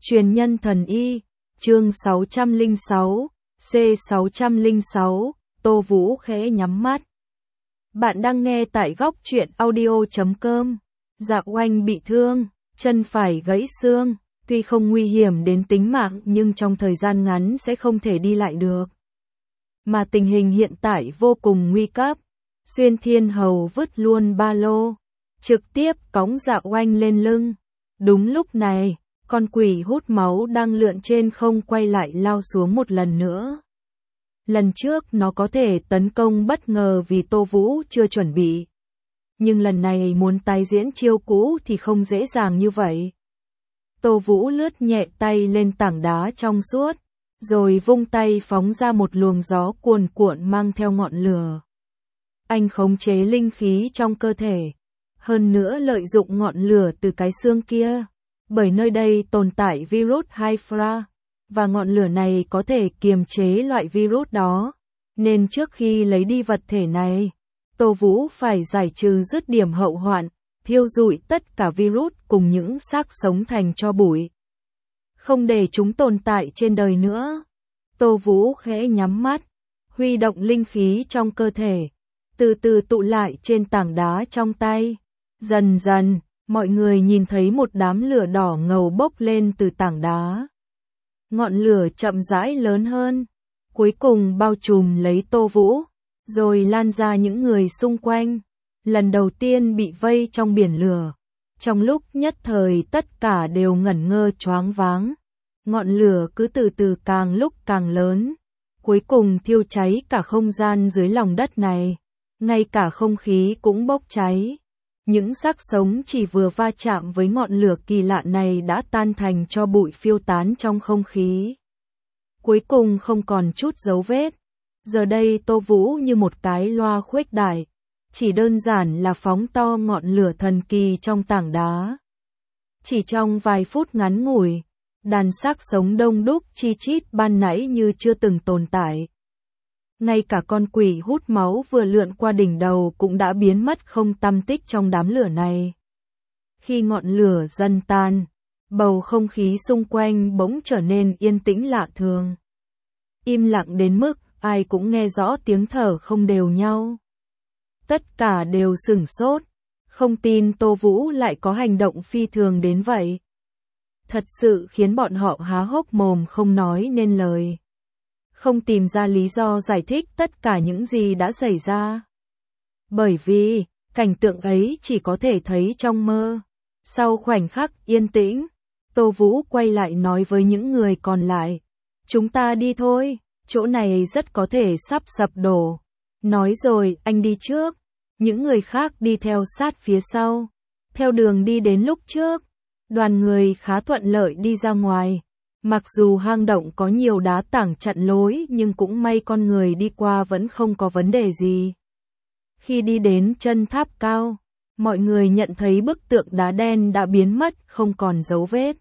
Truyền nhân thần y, chương 606, C606, Tô Vũ khẽ nhắm mắt. Bạn đang nghe tại góc truyện audio.com. Dạ Oanh bị thương, chân phải gãy xương, tuy không nguy hiểm đến tính mạng nhưng trong thời gian ngắn sẽ không thể đi lại được. Mà tình hình hiện tại vô cùng nguy cấp. Xuyên Thiên Hầu vứt luôn ba lô, trực tiếp cõng Dạ Oanh lên lưng. Đúng lúc này, con quỷ hút máu đang lượn trên không quay lại lao xuống một lần nữa. Lần trước nó có thể tấn công bất ngờ vì Tô Vũ chưa chuẩn bị. Nhưng lần này muốn tái diễn chiêu cũ thì không dễ dàng như vậy. Tô Vũ lướt nhẹ tay lên tảng đá trong suốt, rồi vung tay phóng ra một luồng gió cuồn cuộn mang theo ngọn lửa. Anh khống chế linh khí trong cơ thể, hơn nữa lợi dụng ngọn lửa từ cái xương kia. Bởi nơi đây tồn tại virus Hyphra, và ngọn lửa này có thể kiềm chế loại virus đó. Nên trước khi lấy đi vật thể này, Tô Vũ phải giải trừ dứt điểm hậu hoạn, thiêu rụi tất cả virus cùng những xác sống thành tro bụi. Không để chúng tồn tại trên đời nữa. Tô Vũ khẽ nhắm mắt, huy động linh khí trong cơ thể, từ từ tụ lại trên tảng đá trong tay. Dần dần, mọi người nhìn thấy một đám lửa đỏ ngầu bốc lên từ tảng đá. Ngọn lửa chậm rãi lớn hơn, cuối cùng bao trùm lấy Tô Vũ, rồi lan ra những người xung quanh. Lần đầu tiên bị vây trong biển lửa, trong lúc nhất thời tất cả đều ngẩn ngơ choáng váng. Ngọn lửa cứ từ từ càng lúc càng lớn, cuối cùng thiêu cháy cả không gian dưới lòng đất này, ngay cả không khí cũng bốc cháy. Những xác sống chỉ vừa va chạm với ngọn lửa kỳ lạ này đã tan thành tro bụi phiêu tán trong không khí. Cuối cùng không còn chút dấu vết. Giờ đây Tô Vũ như một cái loa khuếch đại, chỉ đơn giản là phóng to ngọn lửa thần kỳ trong tảng đá. Chỉ trong vài phút ngắn ngủi, đàn xác sống đông đúc chi chít ban nãy như chưa từng tồn tại. Ngay cả con quỷ hút máu vừa lượn qua đỉnh đầu cũng đã biến mất không tăm tích trong đám lửa này. Khi ngọn lửa dần tan, bầu không khí xung quanh bỗng trở nên yên tĩnh lạ thường. Im lặng đến mức ai cũng nghe rõ tiếng thở không đều nhau. Tất cả đều sửng sốt, không tin Tô Vũ lại có hành động phi thường đến vậy. Thật sự khiến bọn họ há hốc mồm không nói nên lời. Không tìm ra lý do giải thích tất cả những gì đã xảy ra. Bởi vì, cảnh tượng ấy chỉ có thể thấy trong mơ. Sau khoảnh khắc yên tĩnh, Tô Vũ quay lại nói với những người còn lại. Chúng ta đi thôi, chỗ này rất có thể sắp sập đổ. Nói rồi, anh đi trước. Những người khác đi theo sát phía sau. Theo đường đi đến lúc trước, đoàn người khá thuận lợi đi ra ngoài. Mặc dù hang động có nhiều đá tảng chặn lối nhưng cũng may con người đi qua vẫn không có vấn đề gì. Khi đi đến chân tháp cao, mọi người nhận thấy bức tượng đá đen đã biến mất không còn dấu vết.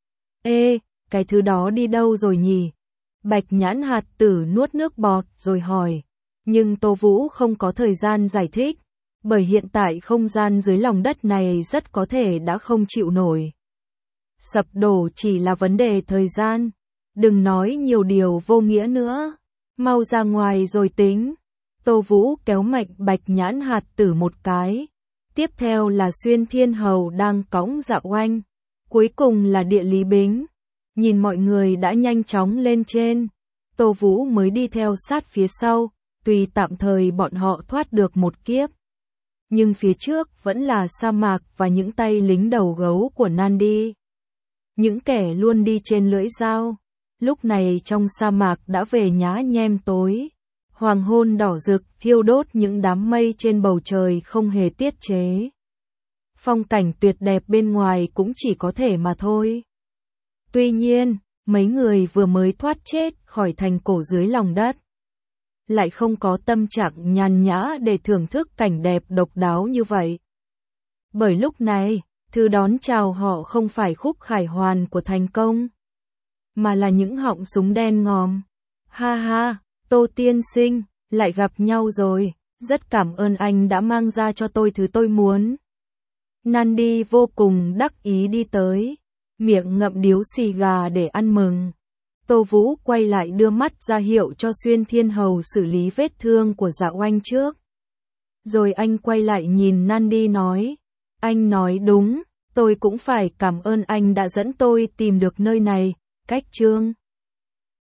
Ê, cái thứ đó đi đâu rồi nhỉ? Bạch Nhãn Hạt Tử nuốt nước bọt rồi hỏi. Nhưng Tô Vũ không có thời gian giải thích, bởi hiện tại không gian dưới lòng đất này rất có thể đã không chịu nổi. Sập đổ chỉ là vấn đề thời gian, đừng nói nhiều điều vô nghĩa nữa, mau ra ngoài rồi tính. Tô Vũ kéo mạnh Bạch Nhãn Hạt Tử một cái, tiếp theo là Xuyên Thiên Hầu đang cõng Dạ Oanh, cuối cùng là Địa Lý Bính. Nhìn mọi người đã nhanh chóng lên trên, Tô Vũ mới đi theo sát phía sau, tuy tạm thời bọn họ thoát được một kiếp. Nhưng phía trước vẫn là sa mạc và những tay lính đầu gấu của Nandi. Những kẻ luôn đi trên lưỡi dao, lúc này trong sa mạc đã về nhá nhem tối. Hoàng hôn đỏ rực thiêu đốt những đám mây trên bầu trời không hề tiết chế. Phong cảnh tuyệt đẹp bên ngoài cũng chỉ có thể mà thôi. Tuy nhiên, mấy người vừa mới thoát chết khỏi thành cổ dưới lòng đất, lại không có tâm trạng nhàn nhã để thưởng thức cảnh đẹp độc đáo như vậy. Bởi lúc này, thứ đón chào họ không phải khúc khải hoàn của thành công, mà là những họng súng đen ngòm. Ha ha, Tô tiên sinh, lại gặp nhau rồi, rất cảm ơn anh đã mang ra cho tôi thứ tôi muốn. Nandi vô cùng đắc ý đi tới, miệng ngậm điếu xì gà để ăn mừng. Tô Vũ quay lại đưa mắt ra hiệu cho Xuyên Thiên Hầu xử lý vết thương của Dạ Oanh trước. Rồi anh quay lại nhìn Nandi nói, anh nói đúng, tôi cũng phải cảm ơn anh đã dẫn tôi tìm được nơi này, cách Trương